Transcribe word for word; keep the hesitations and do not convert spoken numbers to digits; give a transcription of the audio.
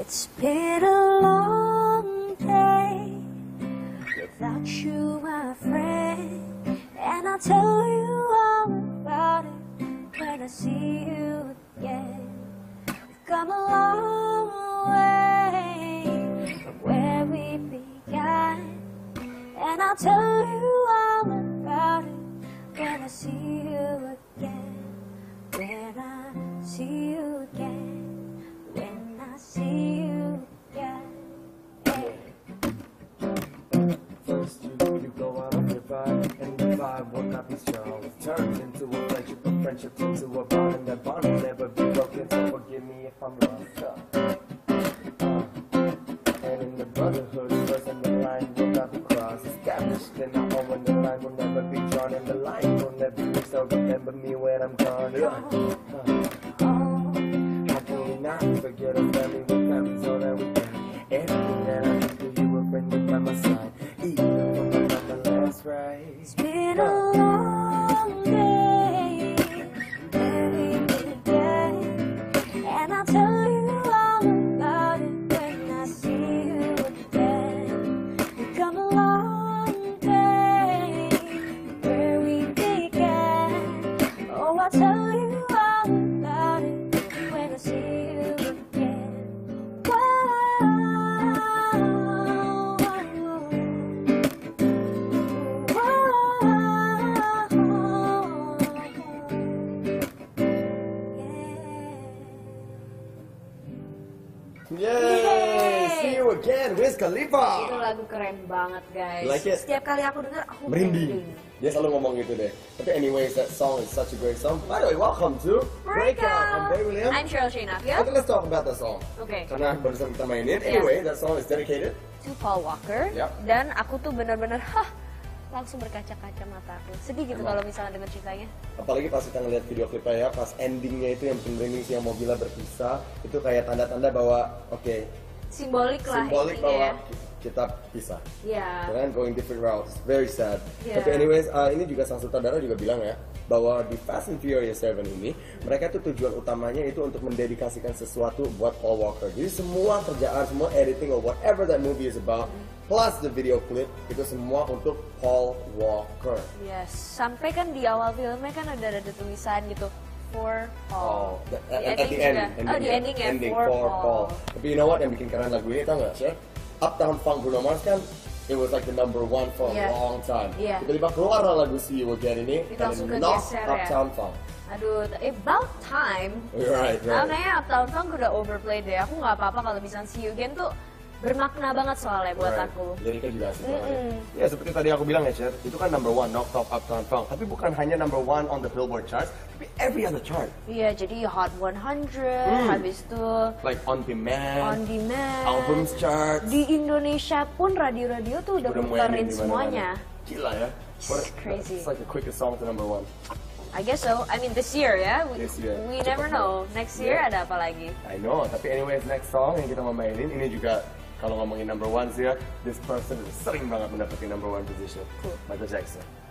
It's been a long day without you, my friend, and I'll tell you all about it when I see you again. We've come a long way from where we began, and I'll tell you all about it when I see you again. When I see you again. When I see you again. First you, you go out on your vibe, and the vibe will not be strong. It turns into a friendship, a friendship into a bond, and that bond will never be broken, so forgive me if I'm wrong. Uh, and in the brotherhood, first and the line will not be crossed. Established in our home, and the line will never be drawn, and the line will never be, so remember me when I'm gone. Yeah. Uh, Not forget a family with family's all that we got. Everything that I do, you were bringing by my side. Even when I'm on my last ride. It's been a long day, very good day, and I'll tell you all about it when I see you again. We've come a long day, where we began. Oh, I'll tell you all about it when I see you. Yay! See you again, Wiz Khalifa. Itu lagu keren banget, guys. Like it? Setiap kali aku dengar, aku merinding. Dia selalu ngomong gitu deh. Tapi anyways, that song is such a great song. By the way, welcome to Breakout. I'm Barry William. I'm Cheryl Shinafia. Okay, let's talk about that song. Okay. Karena barusan kita mainin. Yeah. Anyway, that song is dedicated To Paul Walker. Yep. Dan aku tuh benar-benar, hah, langsung berkaca-kaca mataku. Sedih gitu Emang. kalau misalnya dengar ceritanya. Apalagi pas kita ngeliat video klipnya ya, pas endingnya itu yang bikin merinding sih, yang mobilnya berpisah, itu kayak tanda-tanda bahwa oke, okay, Simbolik lah simbolik intinya bahwa ya. kita pisah. Iya. Dengan going different routes, very sad. Yeah. Tapi anyways, uh, ini juga sang sutradara juga bilang ya, bahwa di Fast and Furious tujuh ini, mereka tuh tujuan utamanya itu untuk mendedikasikan sesuatu buat Paul Walker. Jadi semua kerjaan, semua editing or whatever that movie is about, plus the video clip, itu semua untuk Paul Walker. Yes, sampai kan di awal filmnya kan ada ada tulisan gitu, for Paul. Oh, the- Di at, at ending the end, juga. Oh, di ending ya, ending for, for Paul. Paul. Tapi you know what yang bikin keren lagu ini, tau gak, Chef? Uptown Funk Bruno Mars kan, it was like the number one for Yeah. a long time. Yeah. Tiba-tiba keluar lagu See You Again ini, Itu and langsung it knocked kegeser ya. Uptown Funk. Aduh, about time. Right, Nah, right. kayaknya Uptown Funk udah overplayed deh. Aku nggak apa-apa kalau misalnya See You Again tuh bermakna banget soalnya buat Right. aku. Liriknya juga asik banget. Mm-mm. Ya seperti tadi aku bilang ya, Chef, itu kan number one, knocked off Uptown Funk. Tapi bukan hanya number one on the Billboard charts, tapi every other chart. Iya, jadi Hot hundred, Hmm. habis itu Like on demand, On Demand. albums charts. Di Indonesia pun radio-radio tuh udah Udah muterin mainin di semuanya. mana-mana. Gila ya. What a- Crazy. It's like the quickest song to number one. I guess so. I mean this year ya. We, This year. we never know. Next year Yeah. ada apa lagi? I know, tapi anyways next song yang kita mau mainin ini juga kalau ngomongin number one sih ya, this person sering banget mendapatkan number one position. Cool. Michael Jackson.